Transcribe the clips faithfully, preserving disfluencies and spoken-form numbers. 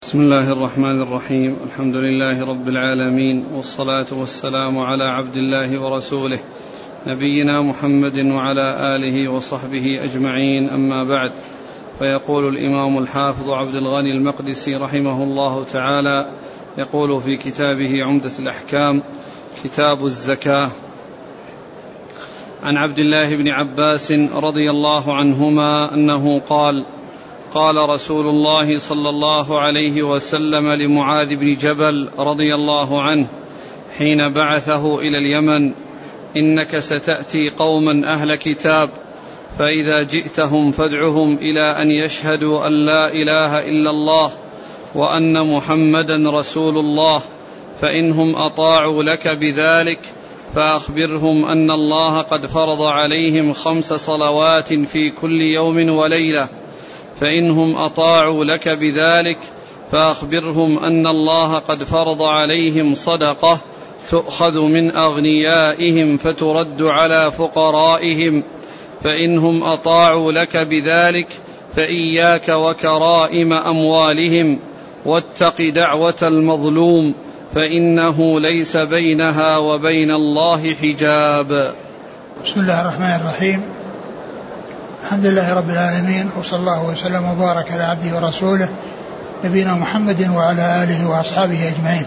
بسم الله الرحمن الرحيم. الحمد لله رب العالمين، والصلاة والسلام على عبد الله ورسوله نبينا محمد وعلى آله وصحبه أجمعين، أما بعد. فيقول الإمام الحافظ عبد الغني المقدسي رحمه الله تعالى، يقول في كتابه عمدة الأحكام كتاب الزكاة: عن عبد الله بن عباس رضي الله عنهما أنه قال: قال رسول الله صلى الله عليه وسلم لمعاذ بن جبل رضي الله عنه حين بعثه إلى اليمن: إنك ستأتي قوما أهل كتاب، فإذا جئتهم فادعهم إلى أن يشهدوا أن لا إله إلا الله وأن محمدا رسول الله، فإنهم أطاعوا لك بذلك فأخبرهم أن الله قد فرض عليهم خمس صلوات في كل يوم وليلة، فإنهم أطاعوا لك بذلك فأخبرهم أن الله قد فرض عليهم صدقة تؤخذ من أغنيائهم فترد على فقرائهم، فإنهم أطاعوا لك بذلك فإياك وكرائم أموالهم، واتق دعوة المظلوم فإنه ليس بينها وبين الله حجاب. بسم الله الرحمن الرحيم. الحمد لله رب العالمين، وصلى الله وسلم وبارك على عبده ورسوله نبينا محمد وعلى آله وأصحابه أجمعين.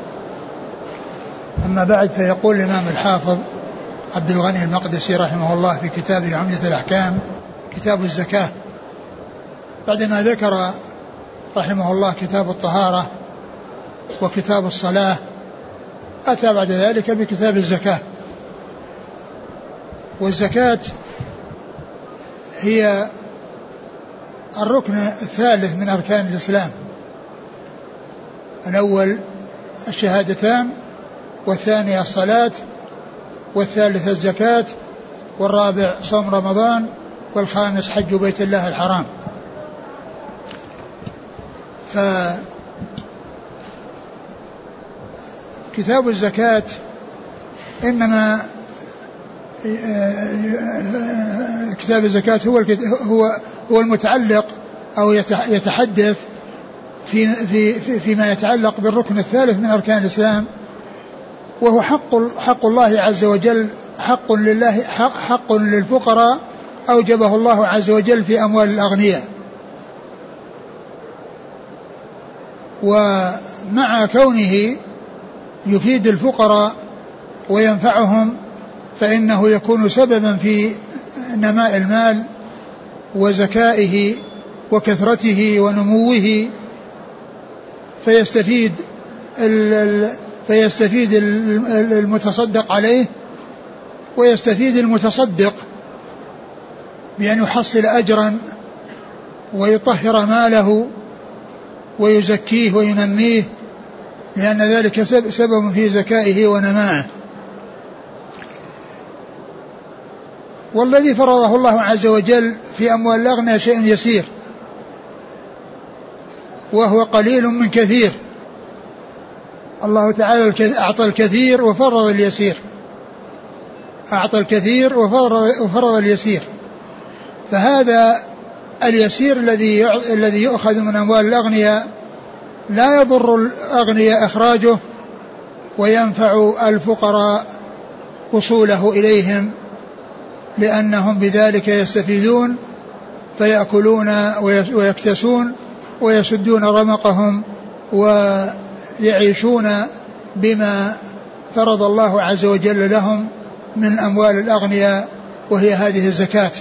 أما بعد، فيقول الإمام الحافظ عبد الغني المقدسي رحمه الله في كتابه عمدة الأحكام كتاب الزكاة، بعدما ذكر رحمه الله كتاب الطهارة وكتاب الصلاة، أتى بعد ذلك بكتاب الزكاة. والزكاة هي الركن الثالث من أركان الإسلام، الأول الشهادتان، والثاني الصلاة، والثالث الزكاة، والرابع صوم رمضان، والخامس حج بيت الله الحرام. فكتاب الزكاة إنما كتاب الزكاة هو هو هو المتعلق أو يتحدث في في فيما يتعلق بالركن الثالث من أركان الإسلام، وهو حق حق الله عز وجل، حق لله، حق, حق للفقراء أوجبه الله عز وجل في أموال الأغنياء. ومع كونه يفيد الفقراء وينفعهم، فإنه يكون سببا في نماء المال وزكائه وكثرته ونموه، فيستفيد فيستفيد المتصدق عليه، ويستفيد المتصدق بأن يحصل أجرا ويطهر ماله ويزكيه وينميه، لأن ذلك سبب في زكائه ونمائه. والذي فرضه الله عز وجل في أموال الأغنياء شيء يسير، وهو قليل من كثير. الله تعالى أعطى الكثير وفرض اليسير، أعطى الكثير وفرض اليسير. فهذا اليسير الذي الذي يؤخذ من أموال الأغنياء لا يضر الأغنياء إخراجه، وينفع الفقراء وصوله إليهم، لأنهم بذلك يستفيدون فيأكلون ويكتسون ويسدون رمقهم ويعيشون بما فرض الله عز وجل لهم من أموال الأغنياء، وهي هذه الزكاة.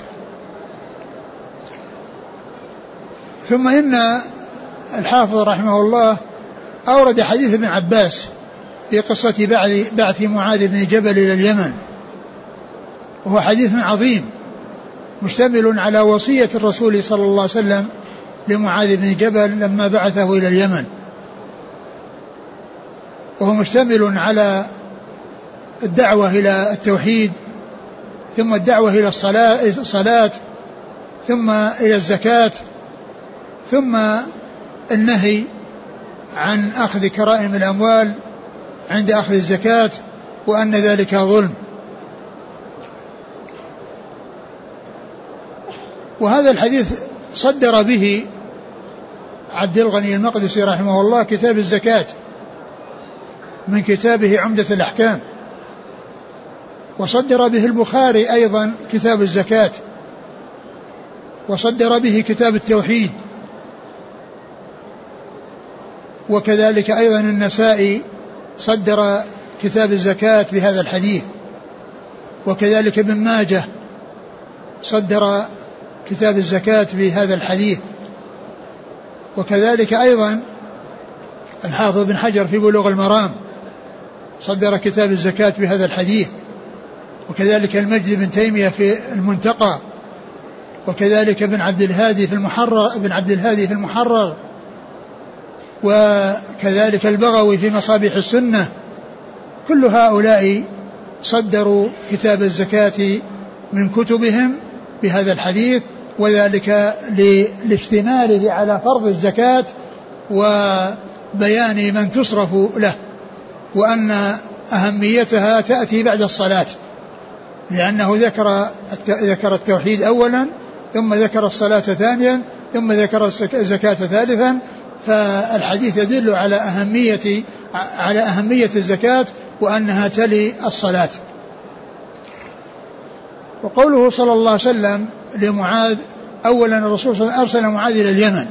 ثم إن الحافظ رحمه الله أورد حديث ابن عباس في قصة بعث معاذ بن جبل إلى اليمن، وهو حديث عظيم مشتمل على وصية الرسول صلى الله عليه وسلم لمعاذ بن جبل لما بعثه إلى اليمن، وهو مشتمل على الدعوة إلى التوحيد، ثم الدعوة إلى الصلاة، ثم إلى الزكاة، ثم النهي عن أخذ كرائم الأموال عند أخذ الزكاة، وأن ذلك ظلم. وهذا الحديث صدر به عبد الغني المقدسي رحمه الله كتاب الزكاة من كتابه عمدة الأحكام، وصدر به البخاري أيضا كتاب الزكاة، وصدر به كتاب التوحيد، وكذلك أيضا النسائي صدر كتاب الزكاة بهذا الحديث، وكذلك ابن ماجه صدر كتاب الزكاة بهذا الحديث، وكذلك أيضا الحافظ بن حجر في بلوغ المرام صدر كتاب الزكاة بهذا الحديث، وكذلك المجد بن تيمية في المنتقى، وكذلك ابن عبد الهادي في المحرر ابن عبد الهادي في المحرر وكذلك البغوي في مصابيح السنة. كل هؤلاء صدروا كتاب الزكاة من كتبهم بهذا الحديث، وذلك لاشتماله على فرض الزكاة وبيان من تصرف له، وأن أهميتها تأتي بعد الصلاة، لأنه ذكر ذكر التوحيد أولا، ثم ذكر الصلاة ثانيا، ثم ذكر الزكاة ثالثا. فالحديث يدل على أهمية على أهمية الزكاة وأنها تلي الصلاة. وقوله صلى الله عليه وسلم لمعاذ، أولا الرسول صلى الله عليه وسلم أرسل معاذ إلى اليمن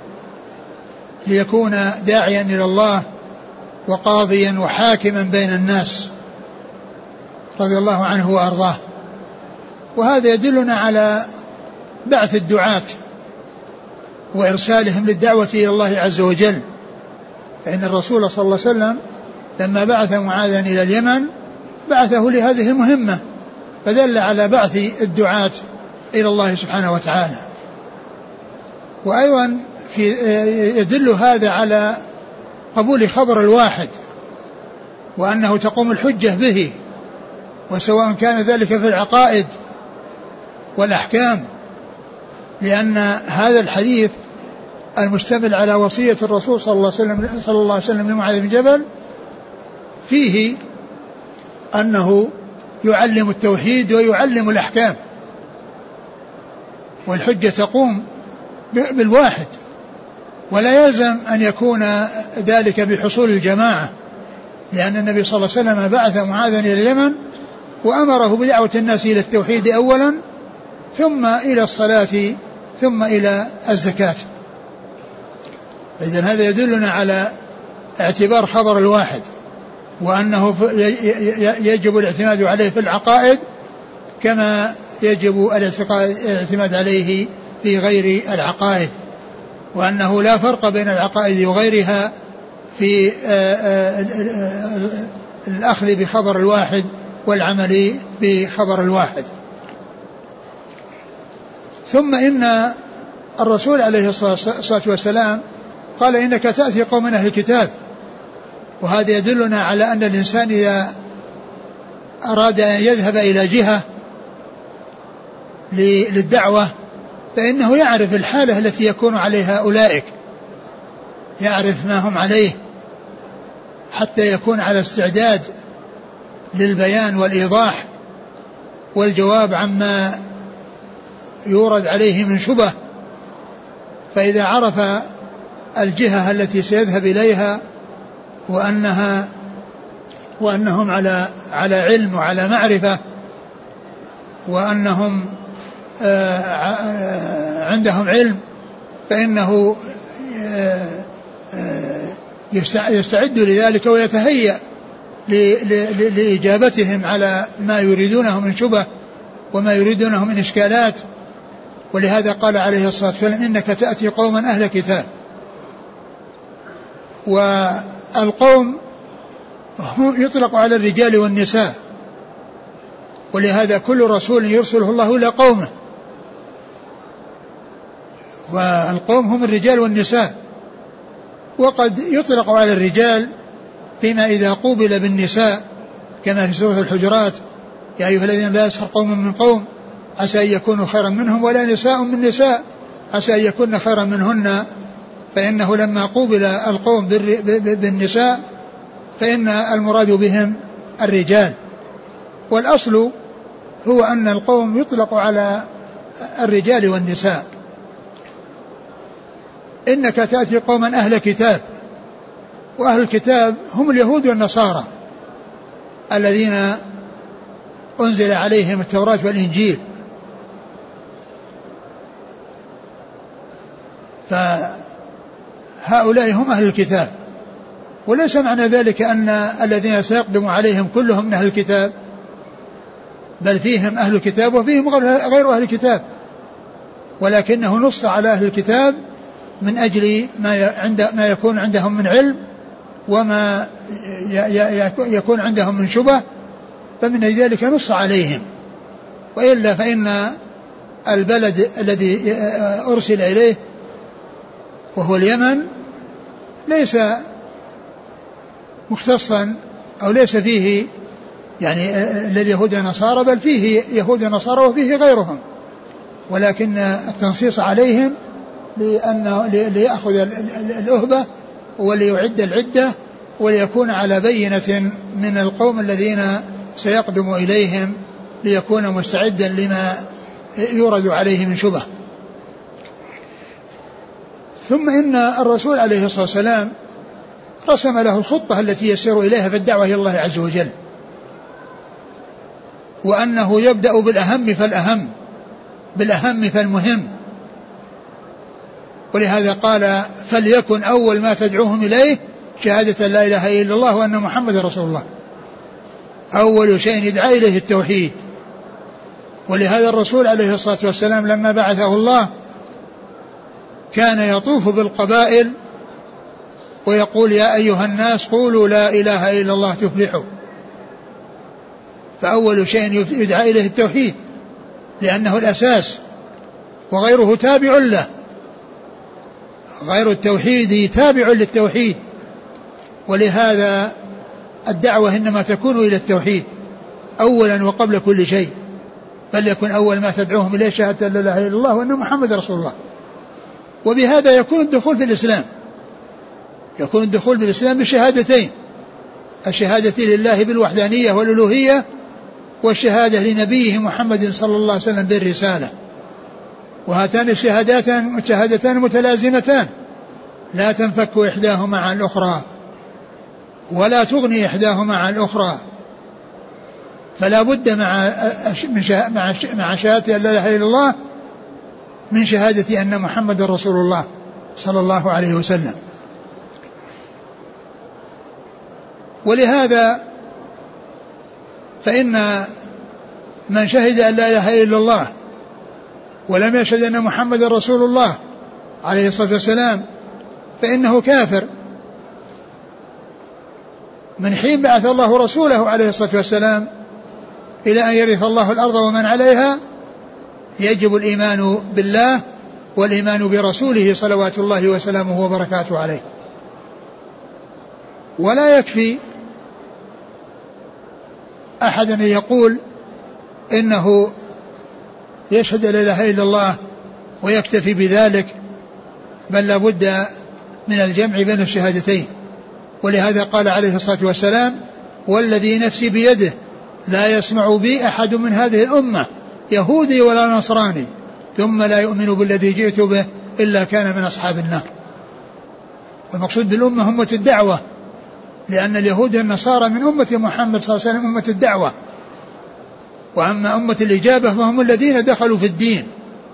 ليكون داعيا إلى الله وقاضيا وحاكما بين الناس رضي الله عنه وأرضاه. وهذا يدلنا على بعث الدعاة وإرسالهم للدعوة إلى الله عز وجل، فإن الرسول صلى الله عليه وسلم لما بعث معاذا إلى اليمن بعثه لهذه المهمة، فدل على بعث الدعاة إلى الله سبحانه وتعالى. وأيضا في يدل هذا على قبول خبر الواحد، وأنه تقوم الحجة به، وسواء كان ذلك في العقائد والأحكام، لأن هذا الحديث المشتمل على وصية الرسول صلى الله عليه وسلم صلى الله عليه وسلم لمعاذ بن جبل فيه أنه يعلم التوحيد ويعلم الأحكام، والحجة تقوم بالواحد، ولا يلزم أن يكون ذلك بحصول الجماعة، لأن النبي صلى الله عليه وسلم بعث معاذا إلى اليمن وأمره بدعوة الناس إلى التوحيد أولا، ثم إلى الصلاة، ثم إلى الزكاة. إذن هذا يدلنا على اعتبار خبر الواحد، وأنه يجب الاعتماد عليه في العقائد كما يجب الاعتماد عليه في غير العقائد، وأنه لا فرق بين العقائد وغيرها في الأخذ بخبر الواحد والعمل بخبر الواحد. ثم إن الرسول عليه الصلاة والسلام قال إنك تأتي قوم أهل الكتاب، وهذا يدلنا على أن الإنسان إذا أراد أن يذهب إلى جهة للدعوة فإنه يعرف الحالة التي يكون عليها أولئك، يعرف ما هم عليه حتى يكون على استعداد للبيان والإيضاح والجواب عما يورد عليه من شبه. فإذا عرف الجهة التي سيذهب إليها وأنها وأنهم على على علم وعلى معرفة، وأنهم عندهم علم، فإنه يستعد لذلك ويتهيأ لإجابتهم على ما يريدونه من شبه وما يريدونه من إشكالات. ولهذا قال عليه الصلاة والسلام إنك تأتي قوما أهل كتاب. والقوم يطلق على الرجال والنساء، ولهذا كل رسول يرسله الله إلى قومه، والقوم هم الرجال والنساء. وقد يطلق على الرجال فيما إذا قوبل بالنساء كما في سورة الحجرات يا أيها الذين لا يسخر قوم من قوم عسى أن يكونوا خيرا منهم ولا نساء من نساء عسى أن يكون خيرا منهن، فإنه لما قوبل القوم بالنساء فإن المراد بهم الرجال. والأصل هو أن القوم يطلق على الرجال والنساء. إنك تأتي قوما أهل كتاب، وأهل الكتاب هم اليهود والنصارى الذين أنزل عليهم التوراة والإنجيل. فهؤلاء هم أهل الكتاب، وليس معنى ذلك أن الذين سيقدم عليهم كلهم من أهل الكتاب، بل فيهم أهل الكتاب وفيهم غير أهل الكتاب، ولكنه نص على أهل الكتاب من أجل ما عند ما يكون عندهم من علم وما يكون عندهم من شبه، فمن ذلك نص عليهم. وإلا فإن البلد الذي أرسل إليه وهو اليمن ليس مختصا أو ليس فيه يعني لليهود والنصارى، بل فيه يهود ونصارى وفيه غيرهم، ولكن التنصيص عليهم لأنه ليأخذ الأهبة وليعد العدة وليكون على بينة من القوم الذين سيقدم إليهم، ليكون مستعدا لما يورد عليه من شبه. ثم إن الرسول عليه الصلاة والسلام رسم له الخطة التي يسير إليها في الدعوة إلى الله عز وجل، وأنه يبدأ بالأهم فالأهم بالأهم فالمهم، ولهذا قال فليكن أول ما تدعوهم إليه شهادة لا إله إلا الله وأن محمد رسول الله. أول شيء يدعى إليه التوحيد. ولهذا الرسول عليه الصلاة والسلام لما بعثه الله كان يطوف بالقبائل ويقول يا أيها الناس قولوا لا إله إلا الله تفلحوا. فأول شيء يدعى إليه التوحيد لأنه الأساس، وغيره تابع له، غير التوحيد تابع للتوحيد، ولهذا الدعوة إنما تكون إلى التوحيد أولا وقبل كل شيء. بل يكون أول ما تدعوهم إليه شهادة لا إله إلا الله وأن محمد رسول الله. وبهذا يكون الدخول في الإسلام، يكون الدخول في الإسلام بالشهادتين، الشهادة لله بالوحدانية والألوهية، والشهادة لنبيه محمد صلى الله عليه وسلم بالرسالة. وهاتان الشهادتان شهادتان متلازمتان لا تنفك إحداهما عن الأخرى ولا تغني إحداهما عن الأخرى، فلا بد مع مع شهادة لا إله إلا الله من شهادة أن محمد رسول الله صلى الله عليه وسلم. ولهذا فإن من شهد أن لا إله إلا الله ولم يشهد أن محمد رسول الله عليه الصلاة والسلام فإنه كافر من حين بعث الله رسوله عليه الصلاة والسلام إلى أن يرث الله الأرض ومن عليها. يجب الإيمان بالله والإيمان برسوله صلوات الله وسلامه وبركاته عليه. ولا يكفي أحد أن يقول إنه يشهد لا إله إلا الله ويكتفي بذلك، بل لابد من الجمع بين الشهادتين. ولهذا قال عليه الصلاة والسلام والذي نفسي بيده لا يسمع بي أحد من هذه الأمة يهودي ولا نصراني ثم لا يؤمن بالذي جئت به إلا كان من أصحاب النار. والمقصود بالأمة أمة الدعوة، لأن اليهود والنصارى من أمة محمد صلى الله عليه وسلم أمة الدعوة، وأما أمة الإجابة فهم الذين دخلوا في الدين،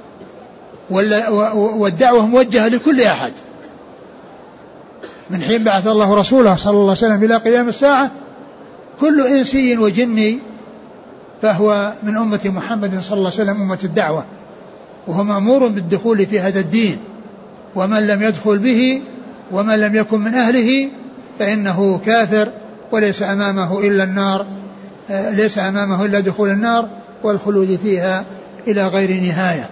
والدعوة موجهة لكل أحد من حين بعث الله رسوله صلى الله عليه وسلم إلى قيام الساعة. كل إنسي وجني فهو من أمة محمد صلى الله عليه وسلم أمة الدعوة، وهو مأمور بالدخول في هذا الدين، ومن لم يدخل به ومن لم يكن من أهله فإنه كافر وليس أمامه إلا النار، ليس أمامه إلا دخول النار والخلود فيها إلى غير نهاية.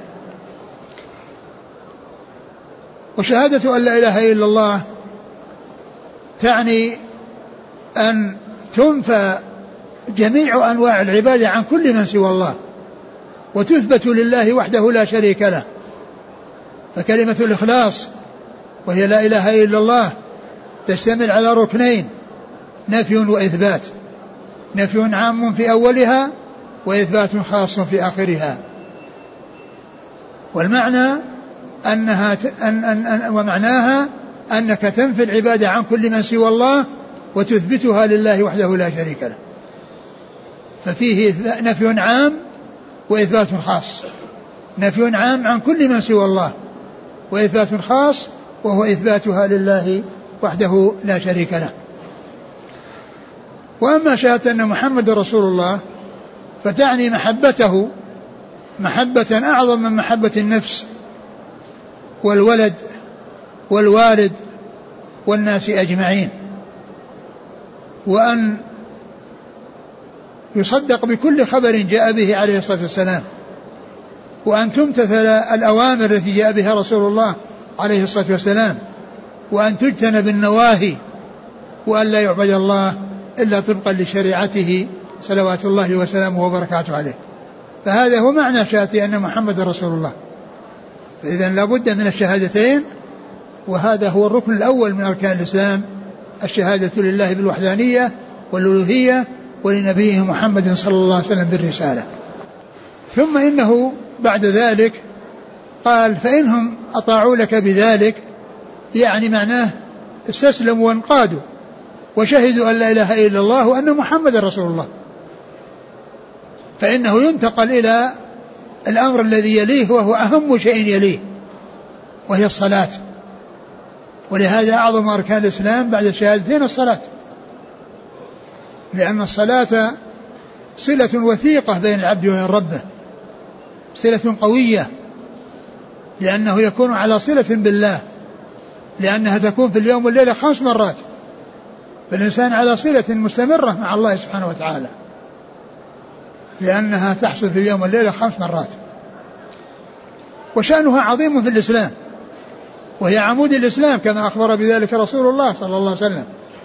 وشهادة أن لا إله إلا الله تعني أن تنفى جميع أنواع العبادة عن كل من سوى الله، وتثبت لله وحده لا شريك له. فكلمة الإخلاص وهي لا إله إلا الله تشتمل على ركنين، نفي وإثبات، نفي عام في أولها وإثبات خاص في آخرها. والمعنى أنها أن أن أن ومعناها أنك تنفي العبادة عن كل من سوى الله وتثبتها لله وحده لا شريك له. ففيه نفي عام وإثبات خاص. نفي عام عن كل من سوى الله، وإثبات خاص وهو إثباتها لله وحده لا شريك له. وأما شهادة أن محمد رسول الله فتعني محبته محبة أعظم من محبة النفس والولد والوالد والناس أجمعين، وأن يصدق بكل خبر جاء به عليه الصلاة والسلام، وأن تمتثل الأوامر التي جاء بها رسول الله عليه الصلاة والسلام، وأن تجتنب النواهي، وأن لا يعبد الله إلا طبقا لشريعته صلوات الله وسلامه وبركاته عليه. فهذا هو معنى شهادة أن محمد رسول الله. فإذا لا بد من الشهادتين، وهذا هو الركن الأول من أركان الإسلام، الشهادة لله بالوحدانية والألوهية ولنبيه محمد صلى الله عليه وسلم بالرسالة. ثم إنه بعد ذلك قال فإنهم أطاعوا لك بذلك، يعني معناه استسلموا وانقادوا وشهدوا أن لا إله إلا الله وأن محمد رسول الله، فإنه ينتقل إلى الأمر الذي يليه وهو أهم شيء يليه، وهي الصلاة. ولهذا أعظم أركان الإسلام بعد الشهادتين الصلاة، لأن الصلاة صلة وثيقة بين العبد وبين ربه، صلة قوية، لأنه يكون على صلة بالله، لأنها تكون في اليوم والليلة خمس مرات، فالإنسان على صلة مستمرة مع الله سبحانه وتعالى، لأنها تحصل في اليوم والليلة خمس مرات. وشأنها عظيم في الإسلام، وهي عمود الإسلام كما أخبر بذلك رسول الله صلى الله عليه وسلم،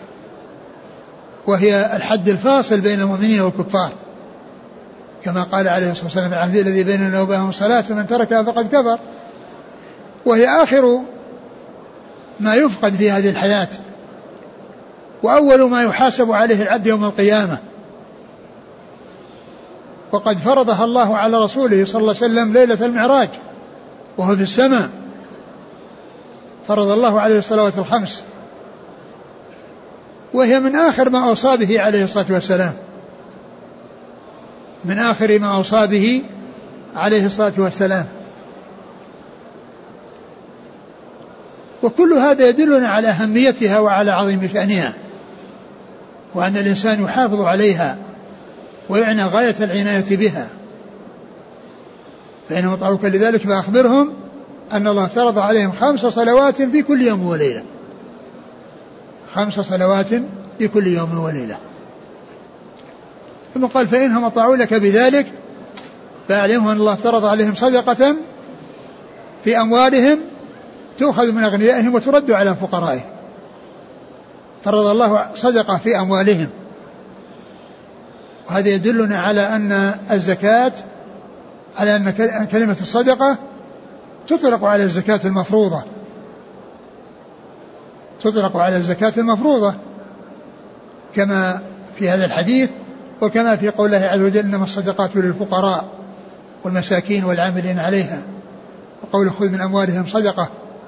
وهي الحد الفاصل بين المؤمنين والكفار، كما قال عليه الصلاة والسلام العهد الذي بيننا وبينهم الصلاة فمن تركها فقد كفر. وهي آخر ما يفقد في هذه الحياة، وأول ما يحاسب عليه العبد يوم القيامة، وقد فرضها الله على رسوله صلى الله عليه وسلم ليلة المعراج وهو في السماء، فرض الله عليه الصلوات الخمس، وهي من آخر ما أوصى به عليه الصلاة والسلام، من آخر ما أوصى به عليه الصلاة والسلام. وكل هذا يدلنا على أهميتها وعلى عظيم شأنها، وأن الإنسان يحافظ عليها ويعنى غاية العناية بها. فإنهم أطاعوك لذلك فأخبرهم أن الله افترض عليهم خمس صلوات في كل يوم وليلة، خمس صلوات في كل يوم وليلة. ثم قال فإنهم أطاعوا لك بذلك فأعلمهم أن الله افترض عليهم صدقة في أموالهم تؤخذ من أغنيائهم وترد على فقرائهم. فرض الله صدقة في أموالهم، وهذا يدلنا على أن الزكاة، على أن كلمة الصدقة تطلق على الزكاة المفروضة، تطلق على الزكاة المفروضة كما في هذا الحديث، وكما في قول الله عز وجل إنما الصدقات للفقراء والمساكين والعاملين عليها، وقول خذ من أموالهم صدقة.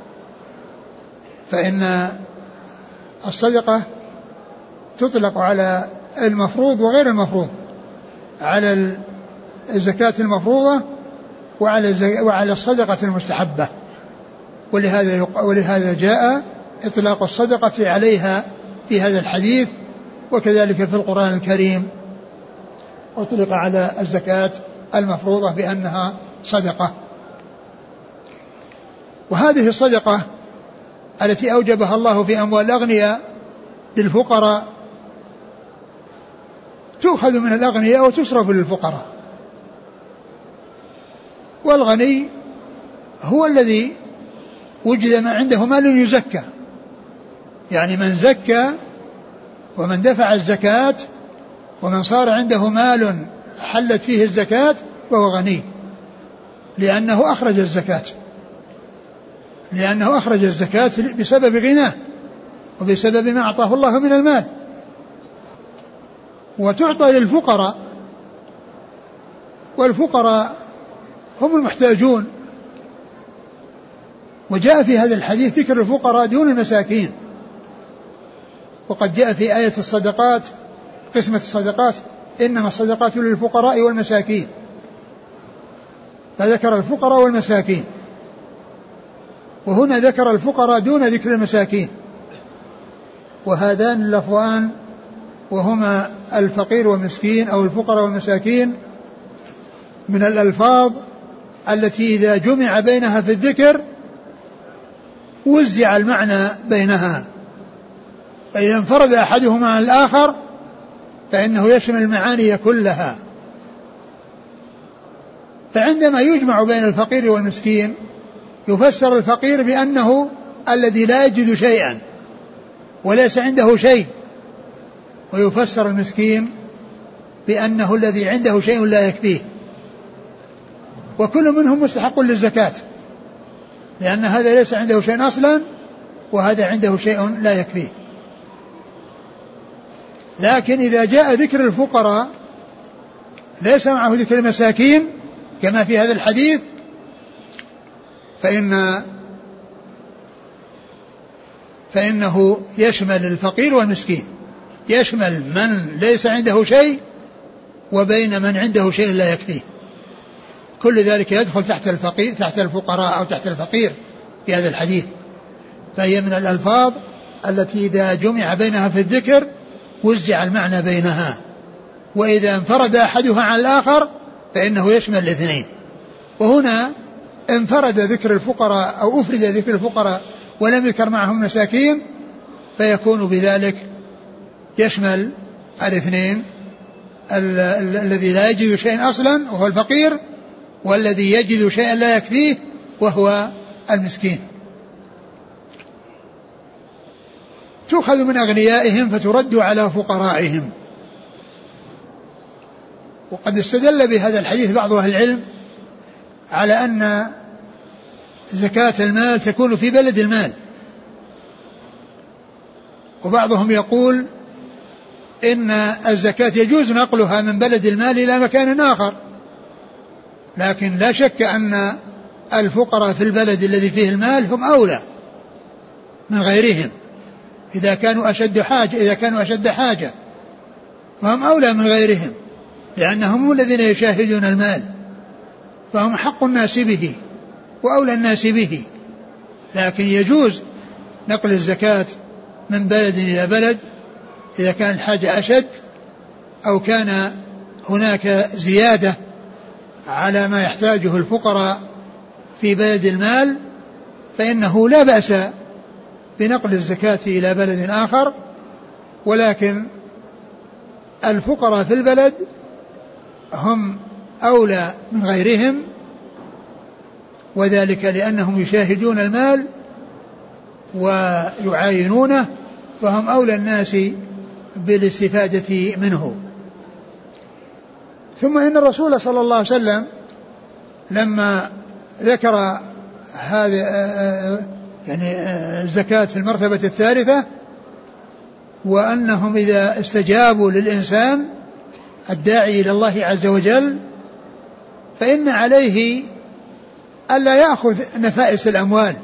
فإن الصدقة تطلق على المفروض وغير المفروض، على الزكاة المفروضة وعلى وعلى الصدقة المستحبة. ولهذا ولهذا جاء إطلاق الصدقة عليها في هذا الحديث، وكذلك في القرآن الكريم أطلق على الزكاة المفروضة بأنها صدقة. وهذه الصدقة التي أوجبها الله في أموال الأغنياء للفقراء تؤخذ من الأغنياء وتصرف للفقراء. والغني هو الذي وجد ما عنده مال يزكى، يعني من زكى ومن دفع الزكاة ومن صار عنده مال حلت فيه الزكاة فهو غني، لأنه أخرج الزكاة لأنه أخرج الزكاة بسبب غناه وبسبب ما أعطاه الله من المال. وتعطى للفقراء، والفقراء هم المحتاجون وجاء في هذا الحديث ذكر الفقراء دون المساكين. وقد جاء في آية الصدقات قسمة الصدقات إنما الصدقات للفقراء والمساكين، فذكر الفقراء والمساكين، وهنا ذكر الفقراء دون ذكر المساكين. وهذان اللفظان وهما الفقير والمسكين أو الفقراء والمساكين من الألفاظ التي إذا جمع بينها في الذكر وزع المعنى بينها، فإذا انفرد أحدهما عن الآخر فإنه يشمل المعاني كلها. فعندما يجمع بين الفقير والمسكين يفسر الفقير بأنه الذي لا يجد شيئا وليس عنده شيء، ويفسر المسكين بأنه الذي عنده شيء لا يكفيه، وكل منهم مستحق للزكاة، لأن هذا ليس عنده شيء أصلا وهذا عنده شيء لا يكفيه. لكن إذا جاء ذكر الفقراء ليس معه ذكر المساكين كما في هذا الحديث، فإن فإنه يشمل الفقير والمسكين، يشمل من ليس عنده شيء وبين من عنده شيء لا يكفيه، كل ذلك يدخل تحت الفقير تحت الفقراء أو تحت الفقير في هذا الحديث. فهي من الألفاظ التي إذا جمع بينها في الذكر وزع المعنى بينها، وإذا انفرد أحدها عن الآخر فإنه يشمل الاثنين. وهنا انفرد ذكر الفقراء أو أفرد ذكر الفقراء ولم يذكر معهم مساكين، فيكون بذلك يشمل الاثنين، ال- ال- الذي لا يجد شيئا أصلا وهو الفقير، والذي يجد شيئا لا يكفيه وهو المسكين. تؤخذ من أغنيائهم فترد على فقرائهم. وقد استدل بهذا الحديث بعض أهل العلم على أن زكاة المال تكون في بلد المال، وبعضهم يقول إن الزكاة يجوز نقلها من بلد المال إلى مكان آخر، لكن لا شك أن الفقراء في البلد الذي فيه المال هم أولى من غيرهم، إذا كانوا أشد حاجة إذا كانوا أشد حاجة فهم أولى من غيرهم، لأنهم الذين يشاهدون المال، فهم حق الناس به وأولى الناس به. لكن يجوز نقل الزكاة من بلد إلى بلد إذا كان الحاجة أشد أو كان هناك زيادة على ما يحتاجه الفقراء في بلد المال، فإنه لا بأس بنقل الزكاة إلى بلد آخر. ولكن الفقراء في البلد هم أولى من غيرهم، وذلك لأنهم يشاهدون المال ويعاينونه، فهم أولى الناس بالاستفادة منه. ثم إن الرسول صلى الله عليه وسلم لما ذكر هذا يعني الزكاة في المرتبة الثالثة، وأنهم إذا استجابوا للإنسان الداعي إلى الله عز وجل فإن عليه ألا يأخذ نفائس الأموال.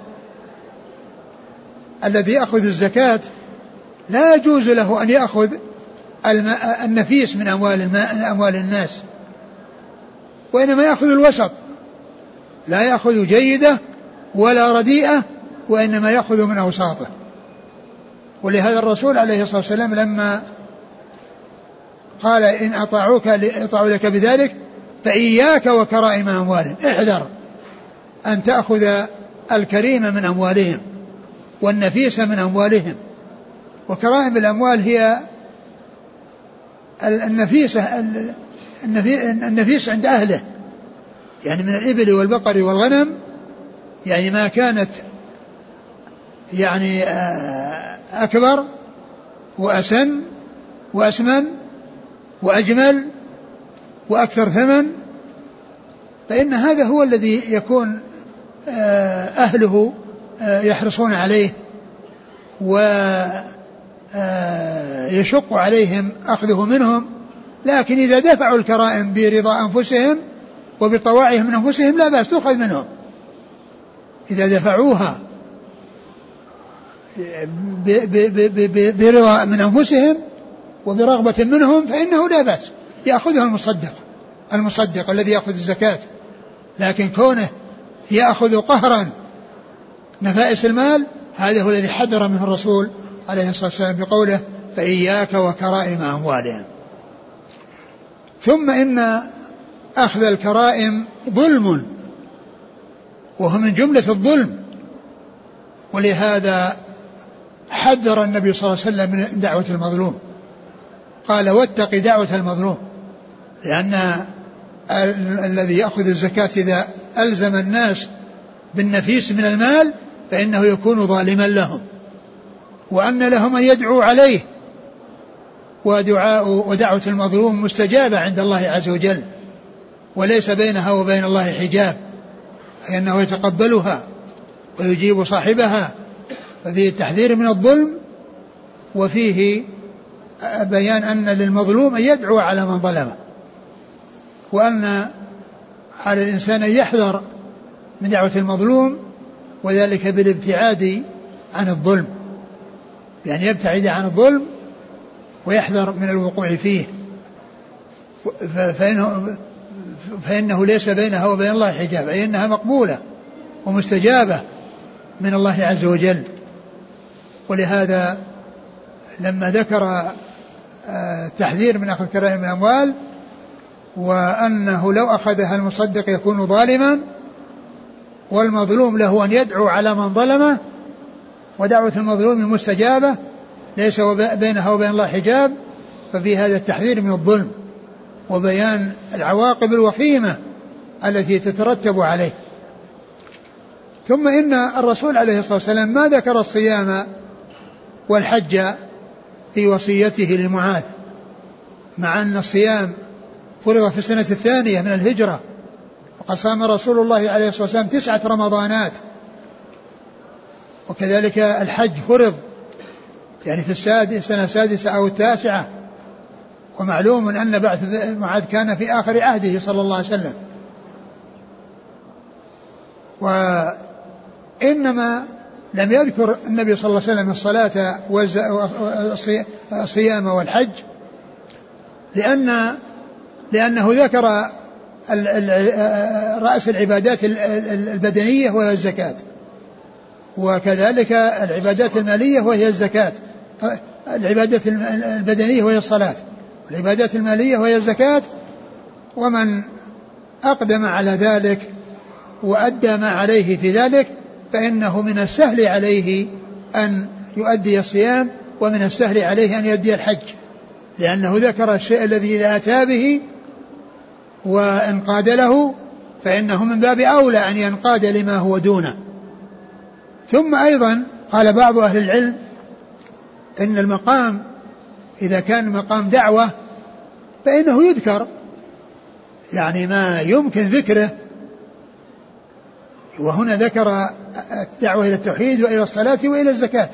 الذي يأخذ الزكاة لا يجوز له أن يأخذ النفيس من أموال, أموال الناس، وإنما يأخذ الوسط، لا يأخذ جيدة ولا رديئة، وإنما يأخذ من أوساطه. ولهذا الرسول عليه الصلاة والسلام لما قال إن أطاعوك أطاعوا لك بذلك فإياك وكرائم أموالهم، احذر أن تأخذ الكريم من أموالهم والنفيس من أموالهم. وكرائم الأموال هي النفيسة النفيس عند أهله، يعني من الإبل والبقر والغنم، يعني ما كانت يعني أكبر وأسن وأسمن وأجمل وأكثر ثمن، فإن هذا هو الذي يكون أهله يحرصون عليه ويشق عليهم أخذه منهم. لكن إذا دفعوا الكرائم برضا أنفسهم وبطواعهم من أنفسهم لا بأس تأخذ منهم، إذا دفعوها برضا من أنفسهم وبرغبة منهم فإنه لا بأس يأخذها المصدق المصدق الذي يأخذ الزكاة. لكن كونه يأخذ قهرا نفائس المال هذا هو الذي حذر منه الرسول عليه الصلاة والسلام بقوله فإياك وكرائم أموالهم. ثم إن أخذ الكرائم ظلم وهو من جملة الظلم، ولهذا حذر النبي صلى الله عليه وسلم من دعوة المظلوم، قال واتق دعوة المظلوم، لأن الذي يأخذ الزكاة إذا ألزم الناس بالنفيس من المال فإنه يكون ظالما لهم، وأن لهم أن يدعوا عليه، ودعاء ودعوة المظلوم مستجابة عند الله عز وجل وليس بينها وبين الله حجاب، أي أنه يتقبلها ويجيب صاحبها. ففيه التحذير من الظلم وفيه بيان أن للمظلوم أن يدعو على من ظلمه، وأن على الإنسان أن يحذر من دعوة المظلوم وذلك بالابتعاد عن الظلم، يعني يبتعد عن الظلم ويحذر من الوقوع فيه، فإنه, فإنه ليس بينها وبين الله حجاب، أي أنها مقبولة ومستجابة من الله عز وجل. ولهذا لما ذكر التحذير من أخذ كرائم الأموال وأنه لو أخذها المصدق يكون ظالما، والمظلوم له أن يدعو على من ظلمه، ودعوة المظلوم مستجابة ليس بينها وبين الله حجاب، ففي هذا التحذير من الظلم وبيان العواقب الوخيمة التي تترتب عليه. ثم إن الرسول عليه الصلاة والسلام ما ذكر الصيام والحج في وصيته لمعاذ، مع أن الصيام فرض في السنة الثانية من الهجرة، وقد صام رسول الله عليه الصلاة والسلام تسعة رمضانات، وكذلك الحج فرض يعني في السنة السادسة أو التاسعة، ومعلوم أن بعث معاذ كان في آخر عهده صلى الله عليه وسلم. وإنما لم يذكر النبي صلى الله عليه وسلم الصلاة والصيام والحج لأن لأنه ذكر رأس العبادات البدنية وهي الزكاة، وكذلك العبادات المالية وهي الزكاة، العبادات البدنية وهي الصلاة، العبادات المالية وهي الزكاة. ومن أقدم على ذلك وأدى ما عليه في ذلك فإنه من السهل عليه أن يؤدي الصيام، ومن السهل عليه أن يؤدي الحج، لأنه ذكر الشيء الذي إذا أتى به وانقاد له فإنه من باب أولى أن ينقاد لما هو دونه. ثم أيضا قال بعض أهل العلم إن المقام إذا كان مقام دعوة فإنه يذكر يعني ما يمكن ذكره، وهنا ذكر الدعوة إلى التوحيد وإلى الصلاة وإلى الزكاة.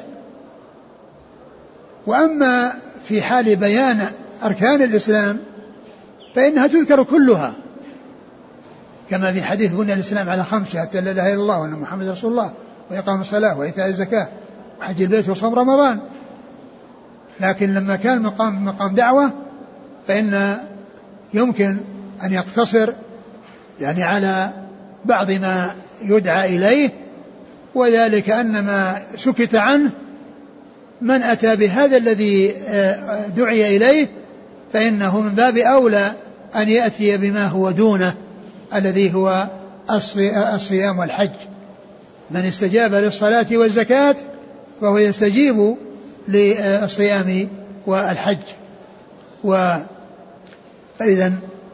وأما في حال بيان أركان الإسلام فإنها تذكر كلها، كما في حديث بني الإسلام على خمسة حتى لا إله إلا الله وأن محمد رسول الله وإقام الصلاة وإيتاء الزكاة وحج البيت وصوم رمضان. لكن لما كان مقام مقام دعوة فإن يمكن أن يقتصر يعني على بعض ما يدعى إليه، وذلك أن ما سكت عنه من أتى بهذا الذي دعي إليه فإنه من باب أولى أن يأتي بما هو دونه الذي هو الصيام والحج. من استجاب للصلاة والزكاة فهو يستجيب للصيام والحج. فإذا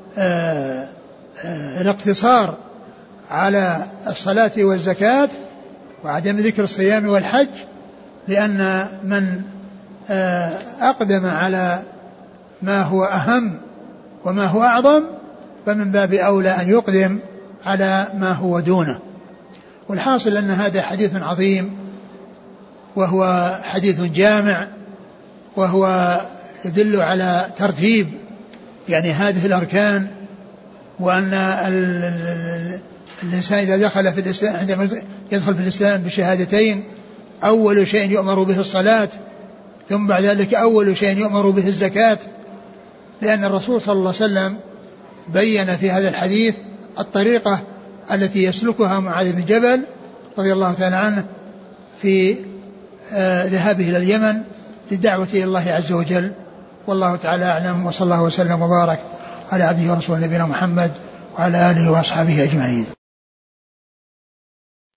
الاقتصار على الصلاة والزكاة وعدم ذكر الصيام والحج لأن من أقدم على ما هو أهم وما هو أعظم فمن باب أولى أن يقدم على ما هو دونه. والحاصل أن هذا حديث عظيم وهو حديث جامع، وهو يدل على ترتيب يعني هذه الأركان، وأن الإنسان إذا دخل في الإسلام عندما يدخل في الإسلام بشهادتين أول شيء يؤمر به الصلاة، ثم بعد ذلك أول شيء يؤمر به الزكاة، لأن الرسول صلى الله عليه وسلم بين في هذا الحديث الطريقة التي يسلكها معاذ بن جبل رضي الله تعالى عنه في آه ذهابه إلى اليمن للدعوة إلى الله عز وجل. والله تعالى أعلم، وصلى الله وسلم وبارك على عبده ورسوله نبينا محمد وعلى آله وأصحابه أجمعين.